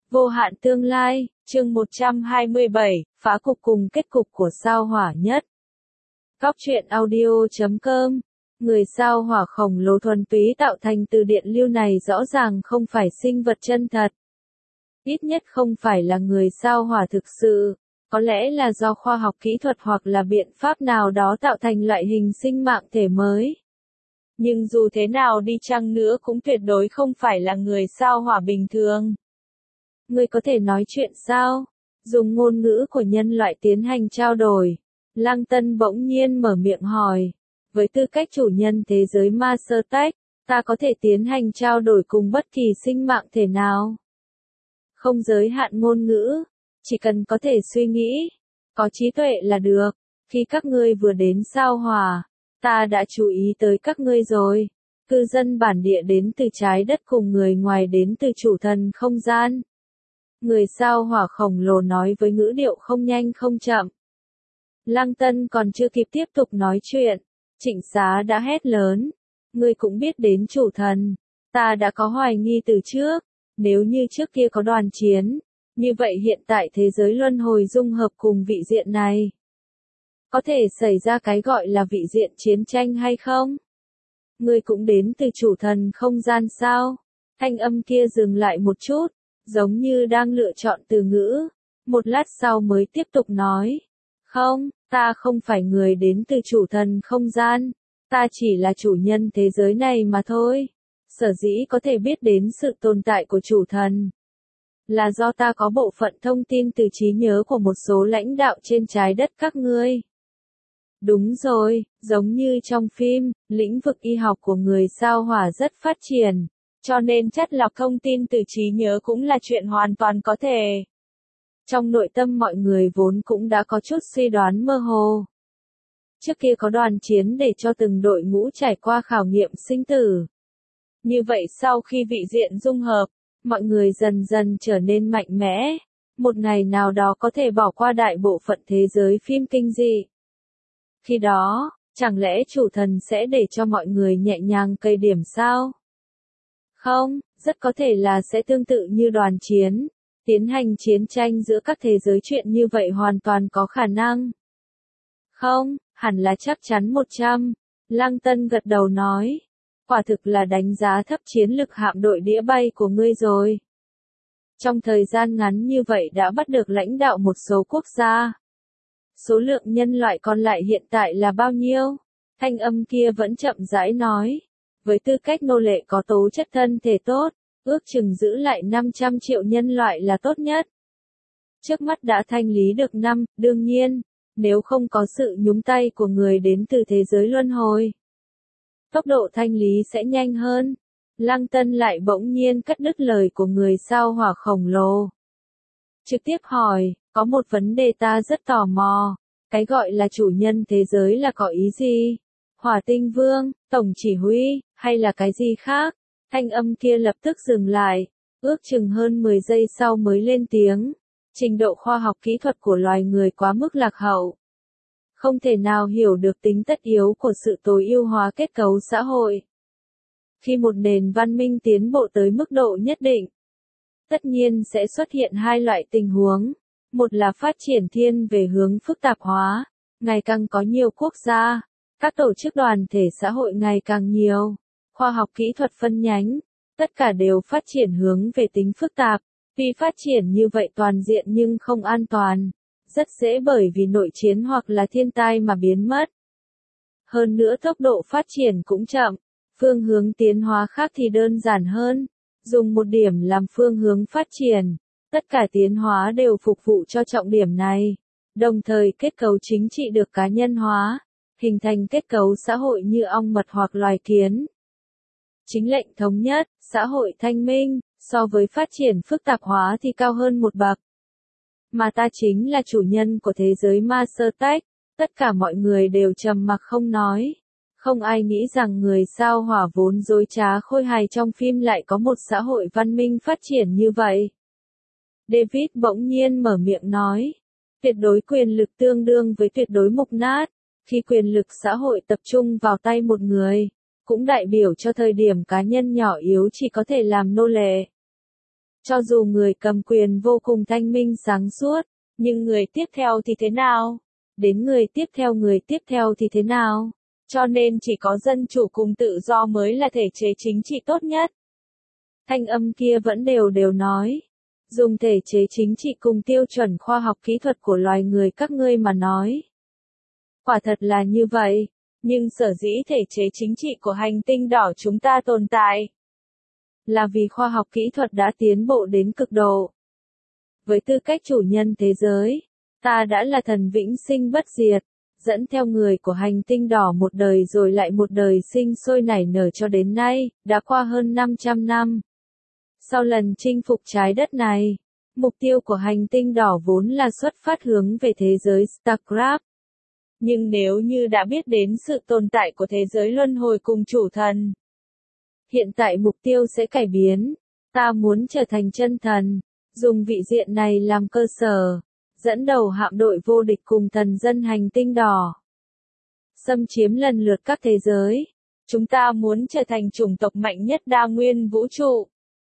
Vô hạn tương lai, chương 127, phá cục cùng kết cục của sao hỏa nhất. Góc truyện audio.com. Người sao hỏa khổng lồ thuần túy tạo thành từ điện lưu này rõ ràng không phải sinh vật chân thật. Ít nhất không phải là người sao hỏa thực sự, có lẽ là do khoa học kỹ thuật hoặc là biện pháp nào đó tạo thành loại hình sinh mạng thể mới. Nhưng dù thế nào đi chăng nữa cũng tuyệt đối không phải là người sao hỏa bình thường. Ngươi có thể nói chuyện sao? Dùng ngôn ngữ của nhân loại tiến hành trao đổi. Lăng Tân bỗng nhiên mở miệng hỏi. Với tư cách chủ nhân thế giới Master Tech, ta có thể tiến hành trao đổi cùng bất kỳ sinh mạng thể nào. Không giới hạn ngôn ngữ, chỉ cần có thể suy nghĩ, có trí tuệ là được. Khi các ngươi vừa đến sao hỏa, ta đã chú ý tới các ngươi rồi. Cư dân bản địa đến từ trái đất cùng người ngoài đến từ chủ thần không gian. Người sao hỏa khổng lồ nói với ngữ điệu không nhanh không chậm. Lăng Tân còn chưa kịp tiếp tục nói chuyện, Trịnh Xá đã hét lớn. Ngươi cũng biết đến chủ thần, ta đã có hoài nghi từ trước, nếu như trước kia có đoàn chiến, như vậy hiện tại thế giới luân hồi dung hợp cùng vị diện này. Có thể xảy ra cái gọi là vị diện chiến tranh hay không? Ngươi cũng đến từ chủ thần không gian sao? Thanh âm kia dừng lại một chút, giống như đang lựa chọn từ ngữ. Một lát sau mới tiếp tục nói. Không, ta không phải người đến từ chủ thần không gian. Ta chỉ là chủ nhân thế giới này mà thôi. Sở dĩ có thể biết đến sự tồn tại của chủ thần, là do ta có bộ phận thông tin từ trí nhớ của một số lãnh đạo trên trái đất các ngươi. Đúng rồi, giống như trong phim, lĩnh vực y học của người sao hỏa rất phát triển, cho nên chắt lọc thông tin từ trí nhớ cũng là chuyện hoàn toàn có thể. Trong nội tâm mọi người vốn cũng đã có chút suy đoán mơ hồ. Trước kia có đoàn chiến để cho từng đội ngũ trải qua khảo nghiệm sinh tử. Như vậy sau khi vị diện dung hợp, mọi người dần dần trở nên mạnh mẽ, một ngày nào đó có thể bỏ qua đại bộ phận thế giới phim kinh dị. Khi đó, chẳng lẽ chủ thần sẽ để cho mọi người nhẹ nhàng cây điểm sao? Không, rất có thể là sẽ tương tự như đoàn chiến, tiến hành chiến tranh giữa các thế giới, chuyện như vậy hoàn toàn có khả năng. Không, hẳn là chắc chắn 100, Lăng Tân gật đầu nói. Quả thực là đánh giá thấp chiến lực hạm đội đĩa bay của ngươi rồi. Trong thời gian ngắn như vậy đã bắt được lãnh đạo một số quốc gia. Số lượng nhân loại còn lại hiện tại là bao nhiêu? Thanh âm kia vẫn chậm rãi nói. Với tư cách nô lệ có tố chất thân thể tốt, ước chừng giữ lại 500 triệu nhân loại là tốt nhất. Trước mắt đã thanh lý được 5, đương nhiên, nếu không có sự nhúng tay của người đến từ thế giới luân hồi, tốc độ thanh lý sẽ nhanh hơn. Lăng Tân lại bỗng nhiên cắt đứt lời của người sao hỏa khổng lồ. Trực tiếp hỏi, có một vấn đề ta rất tò mò, cái gọi là chủ nhân thế giới là có ý gì? Hỏa tinh vương, tổng chỉ huy, hay là cái gì khác? Thanh âm kia lập tức dừng lại, ước chừng hơn 10 giây sau mới lên tiếng. Trình độ khoa học kỹ thuật của loài người quá mức lạc hậu. Không thể nào hiểu được tính tất yếu của sự tối ưu hóa kết cấu xã hội. Khi một nền văn minh tiến bộ tới mức độ nhất định, tất nhiên sẽ xuất hiện hai loại tình huống. Một là phát triển thiên về hướng phức tạp hóa, ngày càng có nhiều quốc gia, các tổ chức đoàn thể xã hội ngày càng nhiều, khoa học kỹ thuật phân nhánh, tất cả đều phát triển hướng về tính phức tạp. Vì phát triển như vậy toàn diện nhưng không an toàn, rất dễ bởi vì nội chiến hoặc là thiên tai mà biến mất. Hơn nữa tốc độ phát triển cũng chậm, phương hướng tiến hóa khác thì đơn giản hơn, dùng một điểm làm phương hướng phát triển, tất cả tiến hóa đều phục vụ cho trọng điểm này, đồng thời kết cấu chính trị được cá nhân hóa, hình thành kết cấu xã hội như ong mật hoặc loài kiến. Chính lệnh thống nhất, xã hội thanh minh, so với phát triển phức tạp hóa thì cao hơn một bậc. Mà ta chính là chủ nhân của thế giới Master Tech, tất cả mọi người đều trầm mặc không nói. Không ai nghĩ rằng người sao hỏa vốn dối trá khôi hài trong phim lại có một xã hội văn minh phát triển như vậy. David bỗng nhiên mở miệng nói, tuyệt đối quyền lực tương đương với tuyệt đối mục nát, khi quyền lực xã hội tập trung vào tay một người, cũng đại biểu cho thời điểm cá nhân nhỏ yếu chỉ có thể làm nô lệ. Cho dù người cầm quyền vô cùng thanh minh sáng suốt, nhưng người tiếp theo thì thế nào? Đến người tiếp theo thì thế nào? Cho nên chỉ có dân chủ cùng tự do mới là thể chế chính trị tốt nhất. Thanh âm kia vẫn đều đều nói. Dùng thể chế chính trị cùng tiêu chuẩn khoa học kỹ thuật của loài người các ngươi mà nói. Quả thật là như vậy, nhưng sở dĩ thể chế chính trị của hành tinh đỏ chúng ta tồn tại, là vì khoa học kỹ thuật đã tiến bộ đến cực độ. Với tư cách chủ nhân thế giới, ta đã là thần vĩnh sinh bất diệt, dẫn theo người của hành tinh đỏ một đời rồi lại một đời sinh sôi nảy nở cho đến nay, đã qua hơn 500 năm. Sau lần chinh phục trái đất này, mục tiêu của hành tinh đỏ vốn là xuất phát hướng về thế giới Starcraft. Nhưng nếu như đã biết đến sự tồn tại của thế giới luân hồi cùng chủ thần, hiện tại mục tiêu sẽ cải biến. Ta muốn trở thành chân thần, dùng vị diện này làm cơ sở, dẫn đầu hạm đội vô địch cùng thần dân hành tinh đỏ, xâm chiếm lần lượt các thế giới. Chúng ta muốn trở thành chủng tộc mạnh nhất đa nguyên vũ trụ.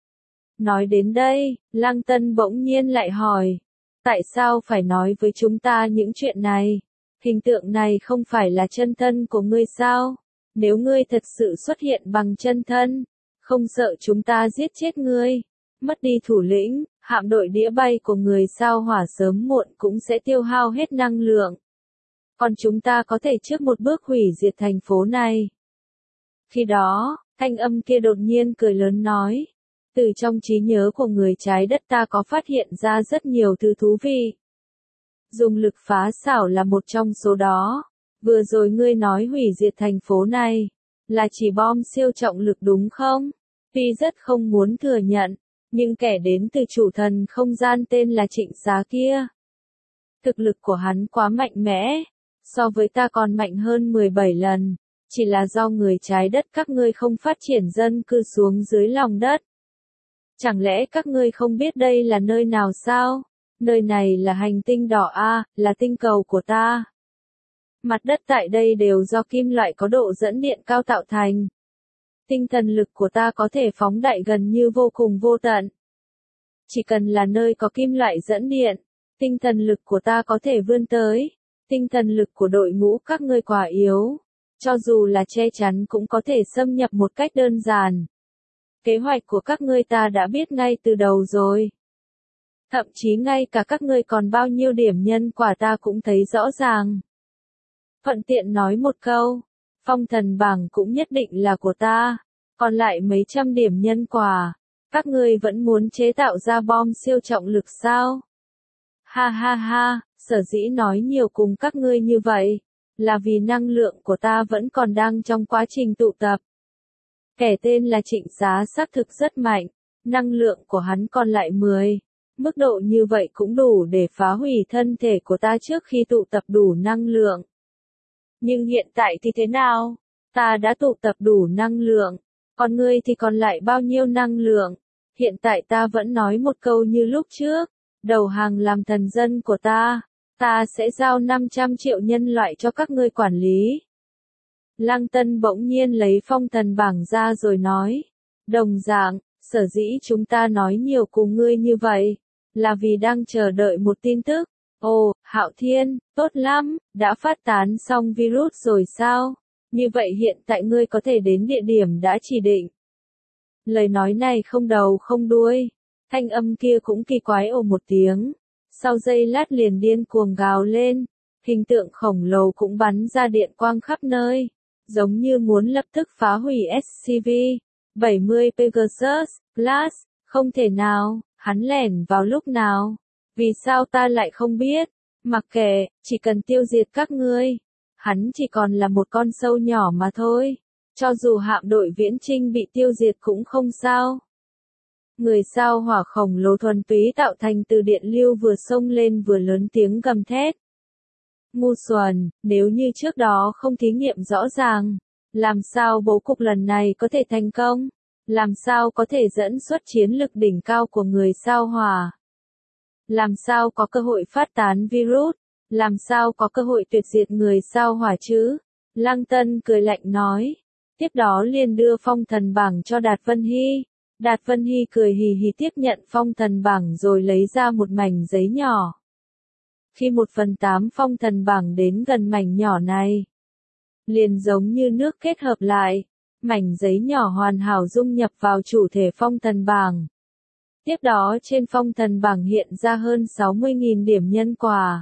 Nói đến đây, Lăng Tân bỗng nhiên lại hỏi, tại sao phải nói với chúng ta những chuyện này? Hình tượng này không phải là chân thân của ngươi sao? Nếu ngươi thật sự xuất hiện bằng chân thân, không sợ chúng ta giết chết ngươi, mất đi thủ lĩnh, hạm đội đĩa bay của người sao hỏa sớm muộn cũng sẽ tiêu hao hết năng lượng. Còn chúng ta có thể trước một bước hủy diệt thành phố này. Khi đó, thanh âm kia đột nhiên cười lớn nói, từ trong trí nhớ của người trái đất ta có phát hiện ra rất nhiều thứ thú vị. Dùng lực phá xảo là một trong số đó. Vừa rồi ngươi nói hủy diệt thành phố này, là chỉ bom siêu trọng lực đúng không? Tuy rất không muốn thừa nhận, nhưng kẻ đến từ chủ thần không gian tên là Trịnh Xá kia, thực lực của hắn quá mạnh mẽ, so với ta còn mạnh hơn 17 lần, chỉ là do người trái đất các ngươi không phát triển dân cư xuống dưới lòng đất. Chẳng lẽ các ngươi không biết đây là nơi nào sao? Nơi này là hành tinh đỏ A, là tinh cầu của ta. Mặt đất tại đây đều do kim loại có độ dẫn điện cao tạo thành. Tinh thần lực của ta có thể phóng đại gần như vô cùng vô tận. Chỉ cần là nơi có kim loại dẫn điện, tinh thần lực của ta có thể vươn tới. Tinh thần lực của đội ngũ các ngươi quá yếu. Cho dù là che chắn cũng có thể xâm nhập một cách đơn giản. Kế hoạch của các ngươi ta đã biết ngay từ đầu rồi. Thậm chí ngay cả các ngươi còn bao nhiêu điểm nhân quả ta cũng thấy rõ ràng. Thuận tiện nói một câu, phong thần bảng cũng nhất định là của ta, còn lại mấy trăm điểm nhân quả, các ngươi vẫn muốn chế tạo ra bom siêu trọng lực sao? Ha ha ha, sở dĩ nói nhiều cùng các ngươi như vậy, là vì năng lượng của ta vẫn còn đang trong quá trình tụ tập. Kẻ tên là Trịnh Xá xác thực rất mạnh, năng lượng của hắn còn lại 10. Mức độ như vậy cũng đủ để phá hủy thân thể của ta trước khi tụ tập đủ năng lượng. Nhưng hiện tại thì thế nào? Ta đã tụ tập đủ năng lượng, còn ngươi thì còn lại bao nhiêu năng lượng? Hiện tại ta vẫn nói một câu như lúc trước, đầu hàng làm thần dân của ta sẽ giao 500 triệu nhân loại cho các ngươi quản lý. Lăng Tân bỗng nhiên lấy phong thần bảng ra rồi nói, đồng dạng, sở dĩ chúng ta nói nhiều cùng ngươi như vậy, là vì đang chờ đợi một tin tức. Ồ, Hạo Thiên, tốt lắm, đã phát tán xong virus rồi sao? Như vậy hiện tại ngươi có thể đến địa điểm đã chỉ định. Lời nói này không đầu không đuôi, thanh âm kia cũng kỳ quái ồ một tiếng. Sau giây lát liền điên cuồng gào lên, hình tượng khổng lồ cũng bắn ra điện quang khắp nơi, giống như muốn lập tức phá hủy SCP-70 Pegasus Plus, không thể nào. Hắn lẻn vào lúc nào? Vì sao ta lại không biết? Mặc kệ, chỉ cần tiêu diệt các ngươi. Hắn chỉ còn là một con sâu nhỏ mà thôi. Cho dù hạm đội viễn chinh bị tiêu diệt cũng không sao. Người sao hỏa khổng lồ thuần túy tạo thành từ điện lưu vừa xông lên vừa lớn tiếng gầm thét. Ngu xuẩn, nếu như trước đó không thí nghiệm rõ ràng, làm sao bố cục lần này có thể thành công? Làm sao có thể dẫn xuất chiến lực đỉnh cao của người sao hỏa? Làm sao có cơ hội phát tán virus? Làm sao có cơ hội tuyệt diệt người sao hỏa chứ? Lăng Tân cười lạnh nói. Tiếp đó liền đưa phong thần bảng cho Đạt Vân Hy. Đạt Vân Hy cười hì hì tiếp nhận phong thần bảng rồi lấy ra một mảnh giấy nhỏ. Khi 1/8 phong thần bảng đến gần mảnh nhỏ này, liền giống như nước kết hợp lại, mảnh giấy nhỏ hoàn hảo dung nhập vào chủ thể phong thần bảng. Tiếp đó trên phong thần bảng hiện ra hơn 60.000 điểm nhân quả.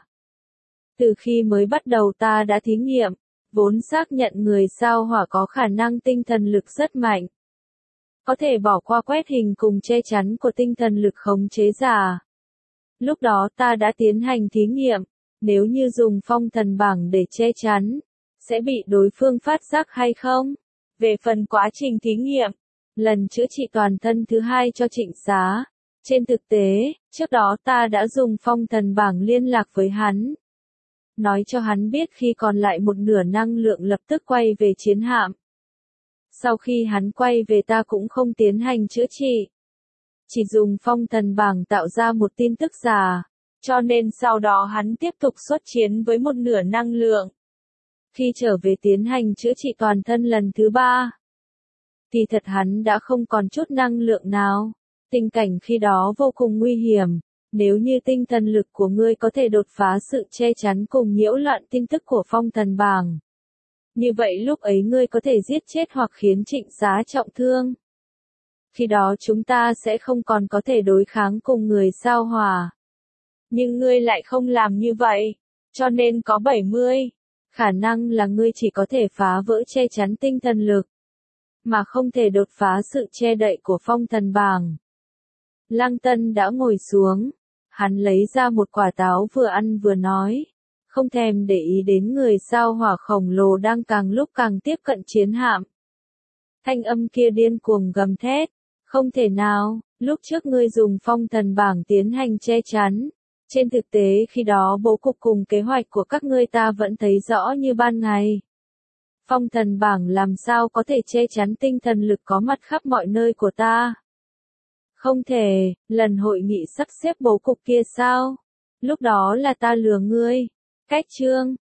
Từ khi mới bắt đầu ta đã thí nghiệm, vốn xác nhận người sao hỏa có khả năng tinh thần lực rất mạnh. Có thể bỏ qua quét hình cùng che chắn của tinh thần lực khống chế giả. Lúc đó ta đã tiến hành thí nghiệm, nếu như dùng phong thần bảng để che chắn, sẽ bị đối phương phát giác hay không? Về phần quá trình thí nghiệm, lần chữa trị toàn thân thứ 2 cho Trịnh Xá, trên thực tế, trước đó ta đã dùng phong thần bảng liên lạc với hắn. Nói cho hắn biết khi còn lại một nửa năng lượng lập tức quay về chiến hạm. Sau khi hắn quay về ta cũng không tiến hành chữa trị. Chỉ dùng phong thần bảng tạo ra một tin tức giả, cho nên sau đó hắn tiếp tục xuất chiến với một nửa năng lượng. Khi trở về tiến hành chữa trị toàn thân lần thứ 3, thì thật hắn đã không còn chút năng lượng nào. Tình cảnh khi đó vô cùng nguy hiểm, nếu như tinh thần lực của ngươi có thể đột phá sự che chắn cùng nhiễu loạn tin tức của phong thần bảng. Như vậy lúc ấy ngươi có thể giết chết hoặc khiến Trịnh Xá trọng thương. Khi đó chúng ta sẽ không còn có thể đối kháng cùng người sao hỏa. Nhưng ngươi lại không làm như vậy, cho nên có 70. Khả năng là ngươi chỉ có thể phá vỡ che chắn tinh thần lực, mà không thể đột phá sự che đậy của phong thần bảng. Lăng Tân đã ngồi xuống, hắn lấy ra một quả táo vừa ăn vừa nói, không thèm để ý đến người sao hỏa khổng lồ đang càng lúc càng tiếp cận chiến hạm. Thanh âm kia điên cuồng gầm thét, không thể nào, lúc trước ngươi dùng phong thần bảng tiến hành che chắn. Trên thực tế khi đó bố cục cùng kế hoạch của các ngươi ta vẫn thấy rõ như ban ngày. Phong thần bảng làm sao có thể che chắn tinh thần lực có mặt khắp mọi nơi của ta? Không thể, lần hội nghị sắp xếp bố cục kia sao? Lúc đó là ta lừa ngươi. Cách chương